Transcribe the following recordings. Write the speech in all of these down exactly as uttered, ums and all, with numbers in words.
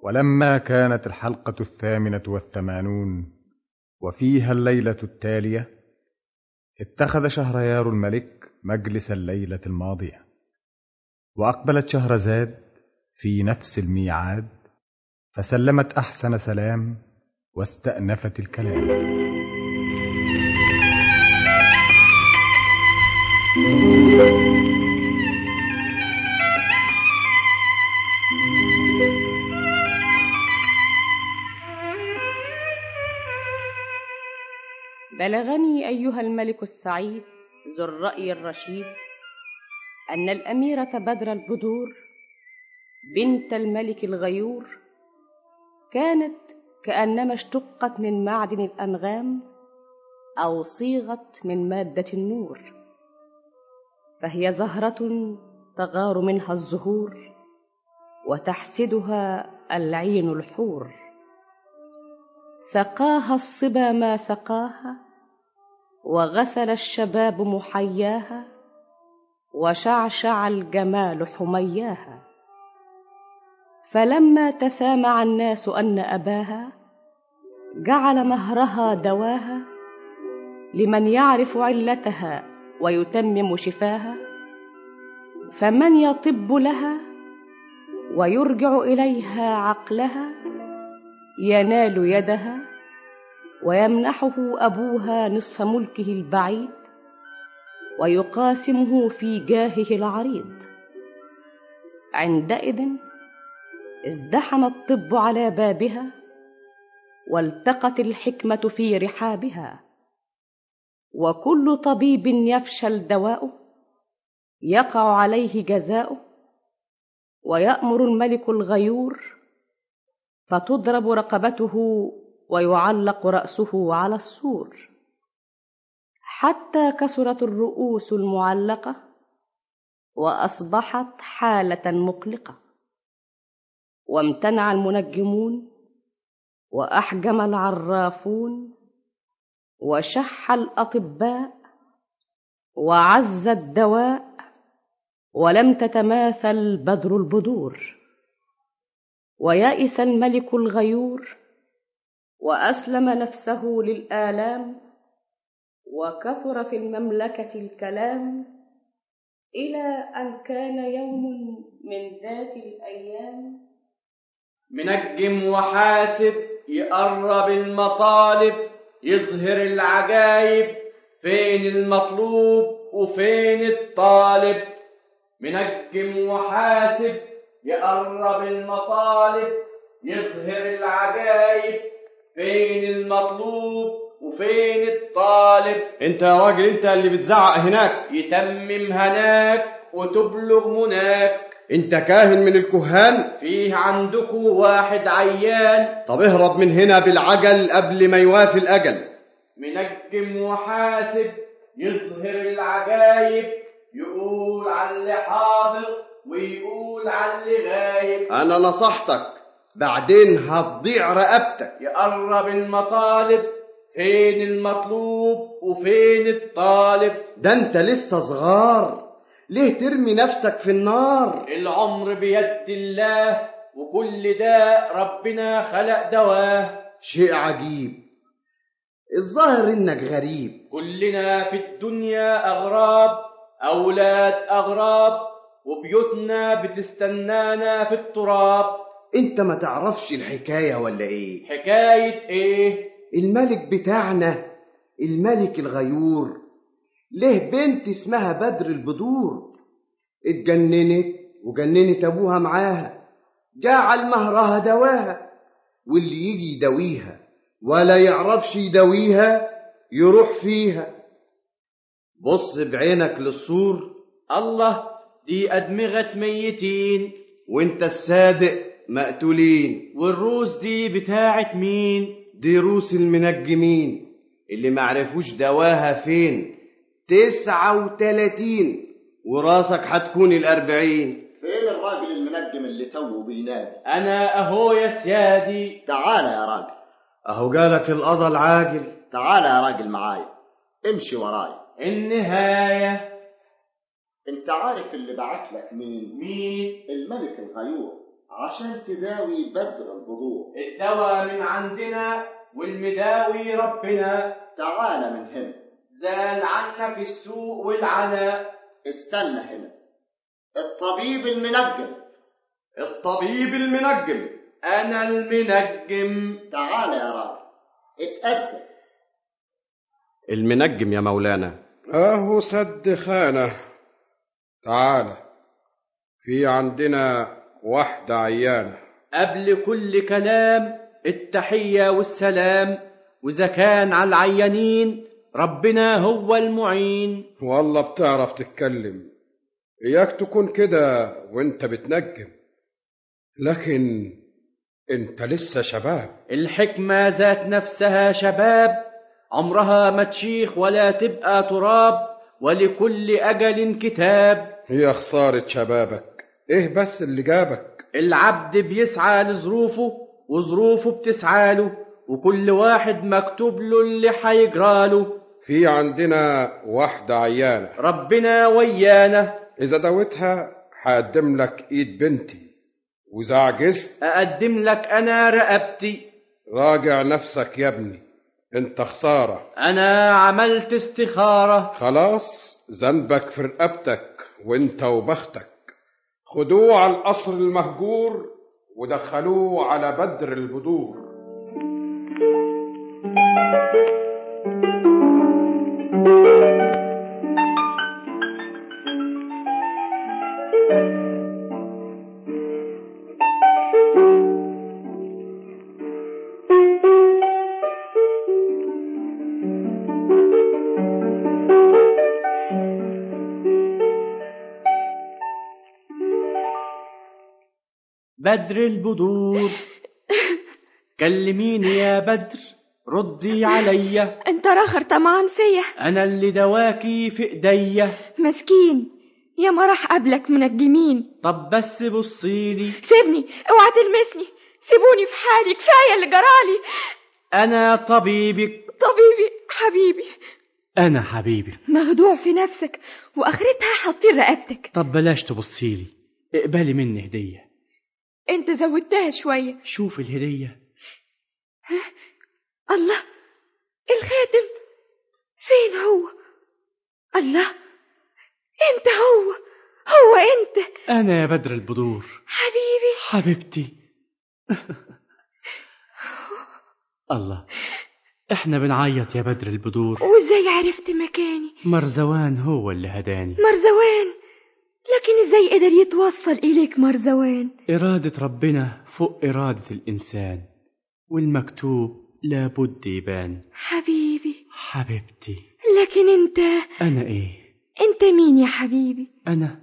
ولما كانت الحلقة الثامنة والثمانون وفيها الليلة التالية، اتخذ شهريار الملك مجلس الليلة الماضية، وأقبلت شهرزاد في نفس الميعاد، فسلمت أحسن سلام واستأنفت الكلام. بلغني أيها الملك السعيد ذو الرأي الرشيد أن الأميرة بدر البدور بنت الملك الغيور كانت كأنما اشتقت من معدن الأنغام أو صيغت من مادة النور، فهي زهرة تغار منها الزهور وتحسدها العين الحور. سقاها الصبا ما سقاها، وغسل الشباب محياها، وشعشع الجمال حمياها. فلما تسامع الناس أن أباها جعل مهرها دواها، لمن يعرف علتها ويتمم شفاها. فمن يطب لها ويرجع إليها عقلها ينال يدها، ويمنحه أبوها نصف ملكه البعيد، ويقاسمه في جاهه العريض. عندئذ ازدحم الطب على بابها، والتقت الحكمة في رحابها. وكل طبيب يفشل دواؤه يقع عليه جزاؤه، ويأمر الملك الغيور فتضرب رقبته ويعلق رأسه على السور، حتى كسرت الرؤوس المعلقة وأصبحت حالة مقلقة. وامتنع المنجمون، وأحجم العرافون، وشح الأطباء، وعز الدواء، ولم تتماثل بدر البدور. ويأس الملك الغيور وأسلم نفسه للآلام، وكثر في المملكة الكلام، إلى أن كان يوم من ذات الأيام. منجم وحاسب يقرب المطالب، يظهر العجايب، فين المطلوب وفين الطالب. منجم وحاسب يقرب المطالب، يظهر العجايب، فين المطلوب وفين الطالب. انت يا راجل انت اللي بتزعق هناك. يتمم هناك وتبلغ مناك. انت كاهن من الكهان؟ فيه عندكو واحد عيان. طب اهرب من هنا بالعجل قبل ما يوافي الأجل. منجم وحاسب يظهر العجايب، يقول على اللي حاضر ويقول على اللي غايب. انا نصحتك، بعدين هتضيع رقبتك. يقرب المطالب، فين المطلوب وفين الطالب. ده انت لسه صغار، ليه ترمي نفسك في النار؟ العمر بيد الله، وكل ده ربنا خلق دواه. شيء عجيب، الظاهر انك غريب. كلنا في الدنيا أغراب، أولاد أغراب، وبيوتنا بتستنانا في التراب. انت ما تعرفش الحكاية ولا ايه؟ حكاية ايه؟ الملك بتاعنا الملك الغيور له بنت اسمها بدر البدور، اتجننت وجننت ابوها معاها، جعل مهرها دواها، واللي يجي يداويها ولا يعرفش يداويها يروح فيها. بص بعينك للصور. الله، دي أدمغة ميتين، وانت الصادق مقتولين. والروس دي بتاعت مين؟ دي روس المنجمين اللي معرفوش دواها فين. تسعة وتلاتين وراسك هتكون الأربعين. فين الراجل المنجم اللي توه بينادي؟ أنا أهو يا سيادي. تعال يا راجل. أهو جالك القضا العاجل. تعال يا راجل معايا، امشي وراي. النهاية. انت عارف اللي بعت لك مين؟ مين؟ الملك الغيور، عشان تداوي بدر البذور. الدواء من عندنا والمداوي ربنا. تعال من هنا. زال عنك السوء والعناء. استنى هنا. الطبيب المنجم. الطبيب المنجم. أنا المنجم. تعال يا راجل اتقدم. المنجم يا مولانا. اهو سد خانه. تعال، في عندنا واحدة عيانة. قبل كل كلام التحية والسلام، وإذا كان على العيانين ربنا هو المعين. والله بتعرف تتكلم، إياك تكون كده وانت بتنجم، لكن انت لسه شباب. الحكمة ذات نفسها شباب، عمرها ما تشيخ ولا تبقى تراب، ولكل أجل كتاب. هي خسارة شبابك، ايه بس اللي جابك؟ العبد بيسعى لظروفه وظروفه بتسعى له، وكل واحد مكتوب له اللي حيجراله. في عندنا واحدة عيانة ربنا ويانا. إذا دوتها هقدم لك إيد بنتي، وإذا عجزت أقدم لك أنا رقبتي. راجع نفسك يا ابني، انت خسارة. أنا عملت استخارة. خلاص ذنبك في رقبتك وانت وبختك. خدوه على القصر المهجور ودخلوه على بدر البدور. بدر البدور. كلميني يا بدر، ردي عليا. انت راخر طمعان فيا. انا اللي دواكي في ايديا. مسكين يا ما راح قبلك منجمين. طب بس بصيلي. سيبني، اوعى تلمسني، سيبوني في حالي، كفايه اللي جرالي. انا طبيبك. طبيبي حبيبي. انا حبيبي. مخدوع في نفسك واخرتها حاطين رقبتك. طب بلاش تبصيلي، اقبلي مني هديه. انت زودتها شويه. شوف الهديه. ها؟ الله، الخاتم فين هو؟ الله، انت هو هو انت. انا يا بدر البدور. حبيبي حبيبتي. الله، احنا بنعيط يا بدر البدور. وازاي عرفت مكاني؟ مرزوان هو اللي هداني. مرزوان؟ لكن ازاي قدر يتوصل اليك مرزوان؟ إرادة ربنا فوق إرادة الإنسان، والمكتوب لابد يبان. حبيبي حبيبتي. لكن انت. أنا إيه؟ انت مين يا حبيبي؟ أنا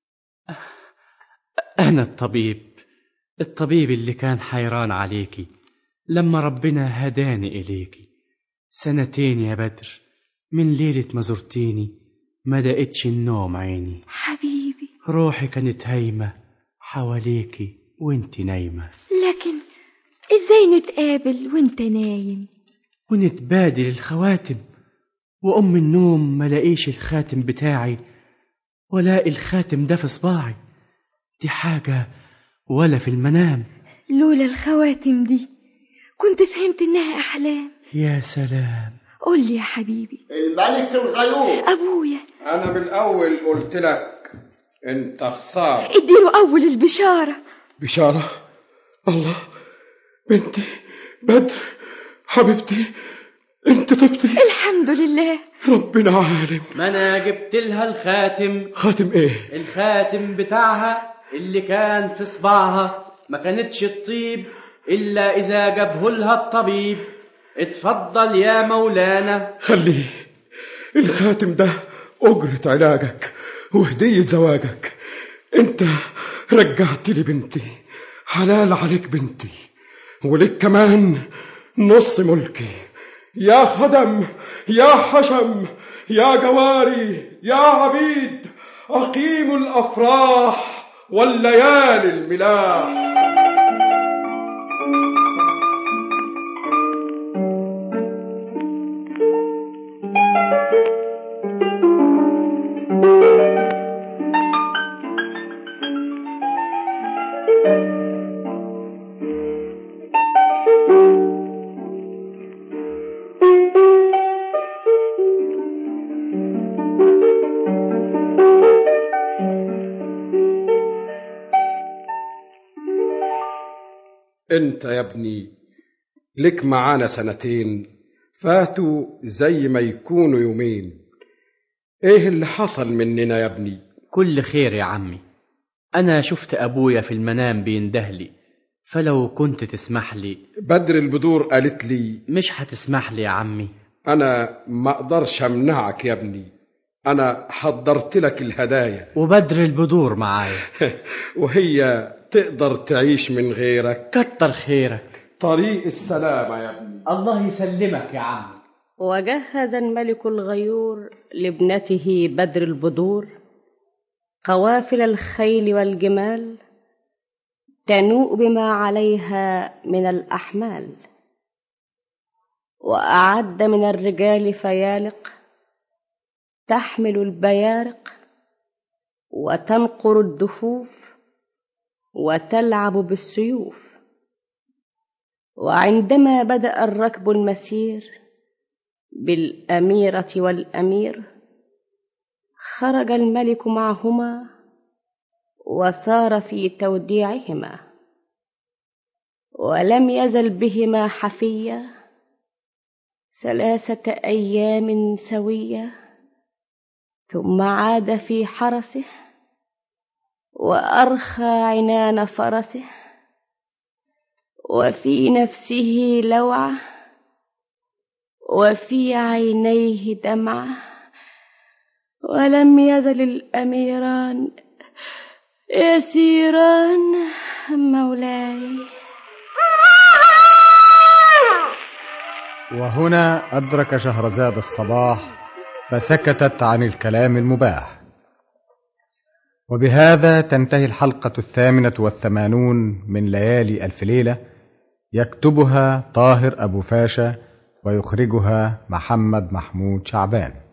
أنا الطبيب الطبيب اللي كان حيران عليكي لما ربنا هداني إليكي. سنتين يا بدر من ليلة ما زرتيني ما دقتش النوم عيني. حبيبي روحي كانت هايمة حواليكي وانت نايمة. لكن ازاي نتقابل وانت نايم ونتبادل الخواتم، وأم النوم ملاقيش الخاتم بتاعي ولاقي الخاتم ده في صباعي؟ دي حاجة ولا في المنام. لولا الخواتم دي كنت فهمت انها احلام. يا سلام. قول لي يا حبيبي. الملك الغيور. ابويا. انا بالاول قلت لك انت خسارة. اديله اول البشارة. بشارة؟ الله، بنتي بدر حبيبتي انت طبتي. الحمد لله ربنا عالم. ما انا جبت لها الخاتم. خاتم ايه؟ الخاتم بتاعها اللي كان في صباعها. ما كانتش تطيب الا اذا جابه لها الطبيب. اتفضل يا مولانا. خليه، الخاتم ده أجرة علاجك وهدية زواجك. انت رجعت لي بنتي، حلال عليك بنتي، ولك كمان نص ملكي. يا خدم، يا حشم، يا جواري، يا عبيد، أقيموا الأفراح والليالي الملاح. انت يا ابني لك معانا سنتين فاتوا زي ما يكونوا يومين. ايه اللي حصل مننا يا ابني؟ كل خير يا عمي. أنا شفت أبويا في المنام بيندهلي، فلو كنت تسمح لي. بدر البدور قالت لي. مش هتسمح لي يا عمي؟ أنا ما أقدرش أمنعك يا ابني، أنا حضرت لك الهدايا. وبدر البدور معايا. وهي تقدر تعيش من غيرك؟ كتر خيرك. طريق السلامة يا ابني. الله يسلمك يا عمي. وجهز الملك الغيور لابنته بدر البدور قوافل الخيل والجمال تنوء بما عليها من الأحمال، وأعد من الرجال فيالق تحمل البيارق وتنقر الدفوف وتلعب بالسيوف. وعندما بدأ الركب المسير بالأميرة والأمير خرج الملك معهما وسار في توديعهما، ولم يزل بهما حفية ثلاثة أيام سوية، ثم عاد في حرسه وأرخى عنان فرسه، وفي نفسه لوعة وفي عينيه دمعة، ولم يزل الأميران يسيران مولاي. وهنا أدرك شهرزاد الصباح فسكتت عن الكلام المباح. وبهذا تنتهي الحلقة الثامنة والثمانون من ليالي ألف ليلة، يكتبها طاهر أبو فاشا ويخرجها محمد محمود شعبان.